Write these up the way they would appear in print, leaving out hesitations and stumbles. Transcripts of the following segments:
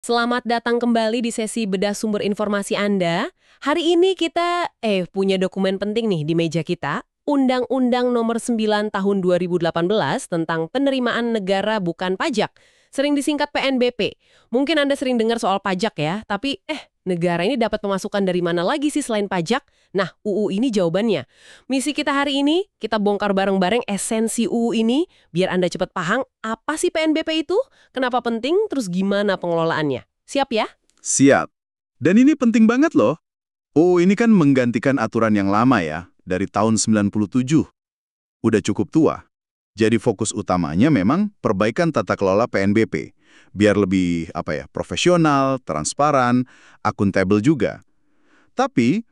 Selamat datang kembali di sesi bedah sumber informasi Anda. Hari ini kita punya dokumen penting nih di meja kita. Undang-Undang Nomor 9 Tahun 2018 tentang penerimaan negara bukan pajak. Sering disingkat PNBP. Mungkin Anda sering dengar soal pajak ya, tapi negara ini dapat pemasukan dari mana lagi sih selain pajak? Nah, UU ini jawabannya. Misi kita hari ini, kita bongkar bareng-bareng esensi UU ini, biar Anda cepat paham apa sih PNBP itu, kenapa penting, terus gimana pengelolaannya. Siap ya? Siap. Dan ini penting banget loh. UU ini kan menggantikan aturan yang lama ya, dari tahun 97. Udah cukup tua. Jadi fokus utamanya memang perbaikan tata kelola PNBP. Biar lebih, profesional, transparan, akuntabel juga. Tapi,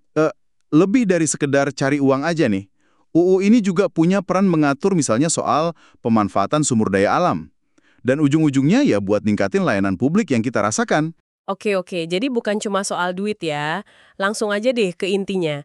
lebih dari sekedar cari uang aja nih. UU ini juga punya peran mengatur misalnya soal pemanfaatan sumber daya alam. Dan ujung-ujungnya ya buat ningkatin layanan publik yang kita rasakan. Oke, jadi bukan cuma soal duit ya. Langsung aja deh ke intinya.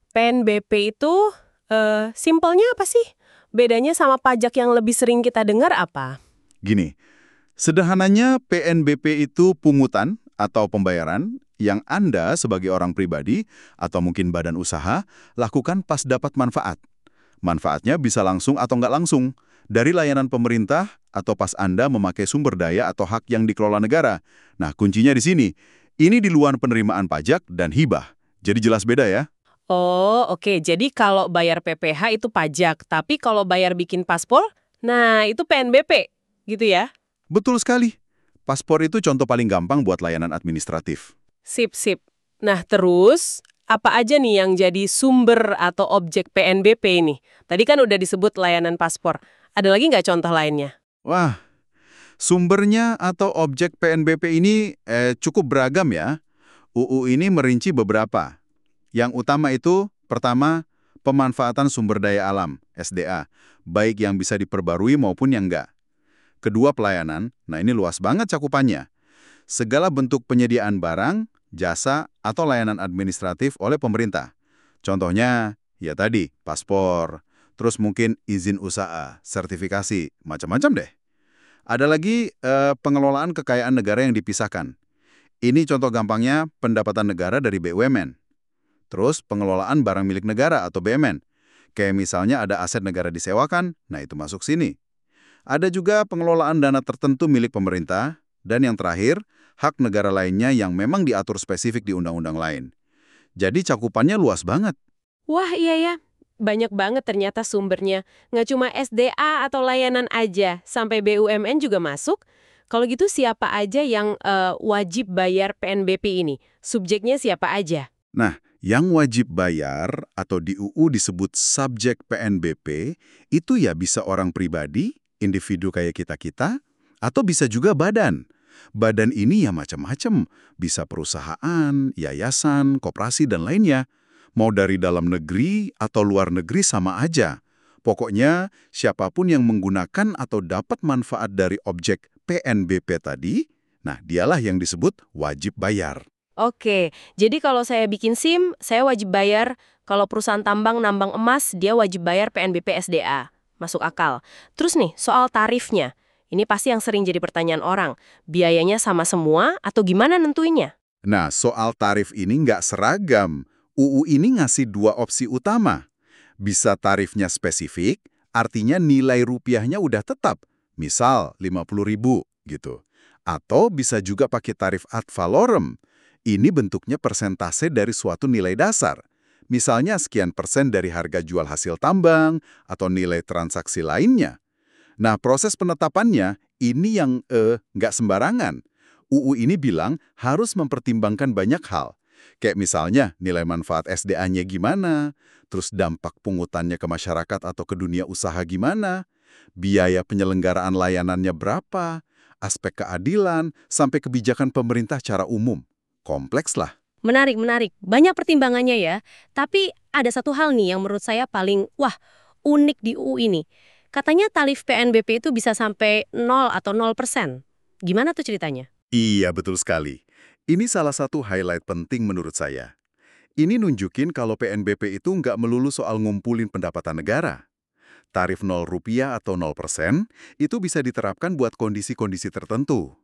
PNBP itu, simpelnya apa sih? Bedanya sama pajak yang lebih sering kita dengar apa? Gini, sederhananya PNBP itu pungutan atau pembayaran yang Anda sebagai orang pribadi atau mungkin badan usaha lakukan pas dapat manfaat. Manfaatnya bisa langsung atau nggak langsung, dari layanan pemerintah atau pas Anda memakai sumber daya atau hak yang dikelola negara. Nah, kuncinya di sini. Ini di luar penerimaan pajak dan hibah. Jadi jelas beda ya. Oh, oke. Jadi kalau bayar PPh itu pajak, tapi kalau bayar bikin paspor, nah itu PNBP, gitu ya? Betul sekali. Paspor itu contoh paling gampang buat layanan administratif. Sip. Nah, terus apa aja nih yang jadi sumber atau objek PNBP ini? Tadi kan udah disebut layanan paspor. Ada lagi nggak contoh lainnya? Wah, sumbernya atau objek PNBP ini cukup beragam ya. UU ini merinci beberapa. Yang utama itu, pertama, pemanfaatan sumber daya alam, SDA, baik yang bisa diperbarui maupun yang enggak. Kedua, pelayanan. Nah, ini luas banget cakupannya. Segala bentuk penyediaan barang, jasa, atau layanan administratif oleh pemerintah. Contohnya, ya tadi, paspor, terus mungkin izin usaha, sertifikasi, macam-macam deh. Ada lagi pengelolaan kekayaan negara yang dipisahkan. Ini contoh gampangnya pendapatan negara dari BUMN. Terus pengelolaan barang milik negara atau BMN. Kayak misalnya ada aset negara disewakan, nah itu masuk sini. Ada juga pengelolaan dana tertentu milik pemerintah. Dan yang terakhir, hak negara lainnya yang memang diatur spesifik di undang-undang lain. Jadi cakupannya luas banget. Wah, iya ya. Banyak banget ternyata sumbernya. Nggak cuma SDA atau layanan aja, sampai BUMN juga masuk. Kalau gitu siapa aja yang wajib bayar PNBP ini? Subjeknya siapa aja? Nah, yang wajib bayar atau di UU disebut subjek PNBP, itu ya bisa orang pribadi, individu kayak kita-kita, atau bisa juga badan. Badan ini ya macam-macam, bisa perusahaan, yayasan, koperasi, dan lainnya. Mau dari dalam negeri atau luar negeri sama aja. Pokoknya, siapapun yang menggunakan atau dapat manfaat dari objek PNBP tadi, nah dialah yang disebut wajib bayar. Oke, jadi kalau saya bikin SIM, saya wajib bayar. Kalau perusahaan tambang nambang emas, dia wajib bayar PNBP SDA. Masuk akal. Terus nih, soal tarifnya. Ini pasti yang sering jadi pertanyaan orang. Biayanya sama semua atau gimana nentuinnya? Nah, soal tarif ini nggak seragam. UU ini ngasih dua opsi utama. Bisa tarifnya spesifik, artinya nilai rupiahnya udah tetap. Misal 50.000 gitu. Atau bisa juga pakai tarif ad valorem. Ini bentuknya persentase dari suatu nilai dasar. Misalnya sekian persen dari harga jual hasil tambang atau nilai transaksi lainnya. Nah, proses penetapannya ini yang nggak sembarangan. UU ini bilang harus mempertimbangkan banyak hal. Kayak misalnya nilai manfaat SDA-nya gimana, terus dampak pungutannya ke masyarakat atau ke dunia usaha gimana, biaya penyelenggaraan layanannya berapa, aspek keadilan, sampai kebijakan pemerintah secara umum. Kompleks lah. Menarik. Banyak pertimbangannya ya. Tapi ada satu hal nih yang menurut saya paling, unik di UU ini. Katanya tarif PNBP itu bisa sampai 0 atau 0%. Gimana tuh ceritanya? Iya, betul sekali. Ini salah satu highlight penting menurut saya. Ini nunjukin kalau PNBP itu nggak melulu soal ngumpulin pendapatan negara. Tarif 0 rupiah atau 0% itu bisa diterapkan buat kondisi-kondisi tertentu.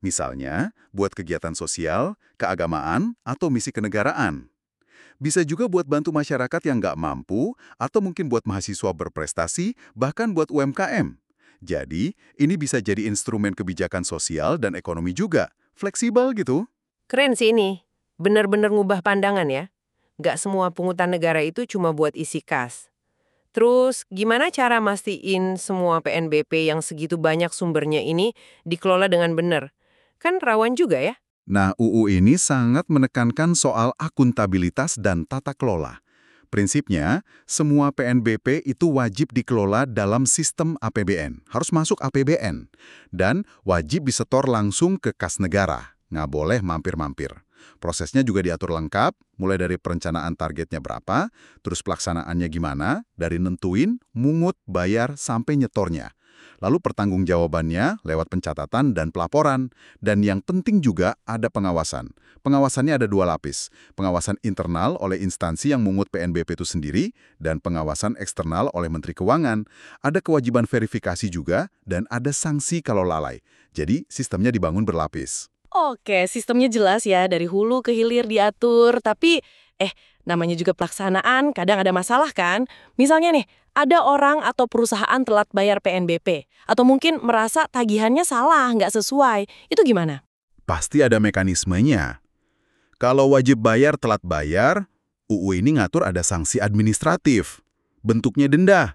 Misalnya, buat kegiatan sosial, keagamaan, atau misi kenegaraan. Bisa juga buat bantu masyarakat yang nggak mampu, atau mungkin buat mahasiswa berprestasi, bahkan buat UMKM. Jadi, ini bisa jadi instrumen kebijakan sosial dan ekonomi juga. Fleksibel gitu. Keren sih ini. Bener-bener ngubah pandangan ya. Nggak semua pungutan negara itu cuma buat isi kas. Terus, gimana cara mastiin semua PNBP yang segitu banyak sumbernya ini dikelola dengan benar? Kan rawan juga ya? Nah, UU ini sangat menekankan soal akuntabilitas dan tata kelola. Prinsipnya, semua PNBP itu wajib dikelola dalam sistem APBN, harus masuk APBN, dan wajib disetor langsung ke kas negara, nggak boleh mampir-mampir. Prosesnya juga diatur lengkap, mulai dari perencanaan targetnya berapa, terus pelaksanaannya gimana, dari nentuin, mungut, bayar, sampai nyetornya. Lalu pertanggungjawabannya lewat pencatatan dan pelaporan. Dan yang penting juga ada pengawasan. Pengawasannya ada dua lapis. Pengawasan internal oleh instansi yang mungut PNBP itu sendiri, dan pengawasan eksternal oleh Menteri Keuangan. Ada kewajiban verifikasi juga, dan ada sanksi kalau lalai. Jadi sistemnya dibangun berlapis. Oke, sistemnya jelas ya, dari hulu ke hilir diatur, tapi namanya juga pelaksanaan, kadang ada masalah kan? Misalnya nih, ada orang atau perusahaan telat bayar PNBP, atau mungkin merasa tagihannya salah, nggak sesuai, itu gimana? Pasti ada mekanismenya. Kalau wajib bayar telat bayar, UU ini ngatur ada sanksi administratif. Bentuknya denda,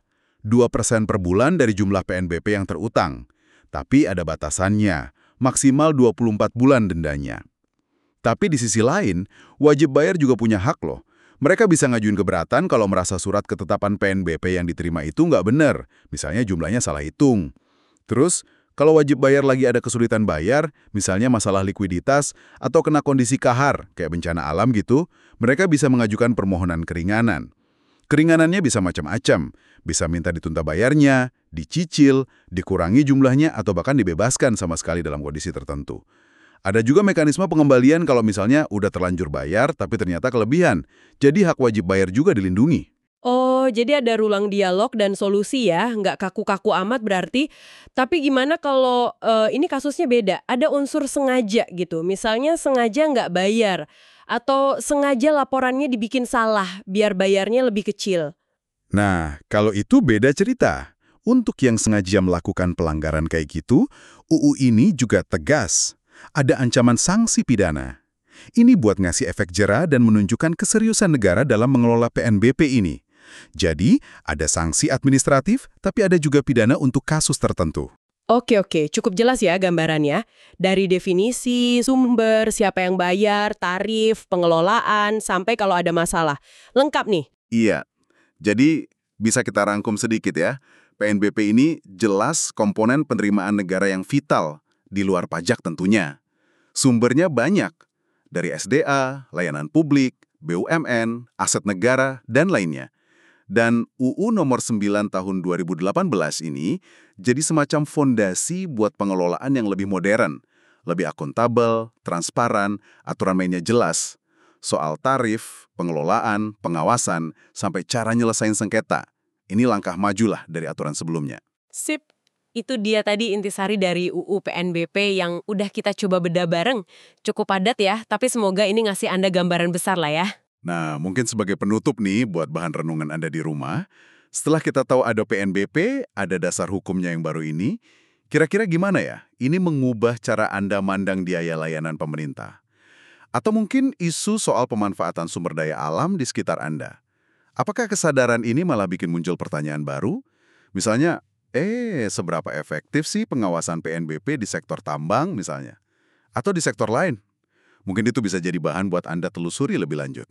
2% per bulan dari jumlah PNBP yang terutang. Tapi ada batasannya, maksimal 24 bulan dendanya. Tapi di sisi lain, wajib bayar juga punya hak loh. Mereka bisa ngajuin keberatan kalau merasa surat ketetapan PNBP yang diterima itu nggak benar. Misalnya jumlahnya salah hitung. Terus, kalau wajib bayar lagi ada kesulitan bayar, misalnya masalah likuiditas atau kena kondisi kahar, kayak bencana alam gitu, mereka bisa mengajukan permohonan keringanan. Keringanannya bisa macam-macam. Bisa minta ditunda bayarnya, dicicil, dikurangi jumlahnya, atau bahkan dibebaskan sama sekali dalam kondisi tertentu. Ada juga mekanisme pengembalian kalau misalnya udah terlanjur bayar tapi ternyata kelebihan. Jadi hak wajib bayar juga dilindungi. Oh, jadi ada ruang dialog dan solusi ya, nggak kaku-kaku amat berarti. Tapi gimana kalau ini kasusnya beda, ada unsur sengaja gitu, misalnya sengaja nggak bayar, atau sengaja laporannya dibikin salah, biar bayarnya lebih kecil. Nah, kalau itu beda cerita. Untuk yang sengaja melakukan pelanggaran kayak gitu, UU ini juga tegas. Ada ancaman sanksi pidana. Ini buat ngasih efek jera dan menunjukkan keseriusan negara dalam mengelola PNBP ini. Jadi, ada sanksi administratif, tapi ada juga pidana untuk kasus tertentu. Oke, cukup jelas ya gambarannya. Dari definisi, sumber, siapa yang bayar, tarif, pengelolaan, sampai kalau ada masalah. Lengkap nih. Iya, jadi bisa kita rangkum sedikit ya. PNBP ini jelas komponen penerimaan negara yang vital, di luar pajak tentunya. Sumbernya banyak, dari SDA, layanan publik, BUMN, aset negara, dan lainnya. Dan UU nomor 9 tahun 2018 ini jadi semacam fondasi buat pengelolaan yang lebih modern, lebih akuntabel, transparan, aturan mainnya jelas. Soal tarif, pengelolaan, pengawasan, sampai cara nyelesain sengketa. Ini langkah majulah dari aturan sebelumnya. Sip. Itu dia tadi intisari dari UU PNBP yang udah kita coba bedah bareng. Cukup padat ya, tapi semoga ini ngasih Anda gambaran besar lah ya. Nah, mungkin sebagai penutup nih buat bahan renungan Anda di rumah, setelah kita tahu ada PNBP, ada dasar hukumnya yang baru ini, kira-kira gimana ya? Ini mengubah cara Anda mandang biaya layanan pemerintah. Atau mungkin isu soal pemanfaatan sumber daya alam di sekitar Anda. Apakah kesadaran ini malah bikin muncul pertanyaan baru? Misalnya, seberapa efektif sih pengawasan PNBP di sektor tambang misalnya? Atau di sektor lain? Mungkin itu bisa jadi bahan buat Anda telusuri lebih lanjut.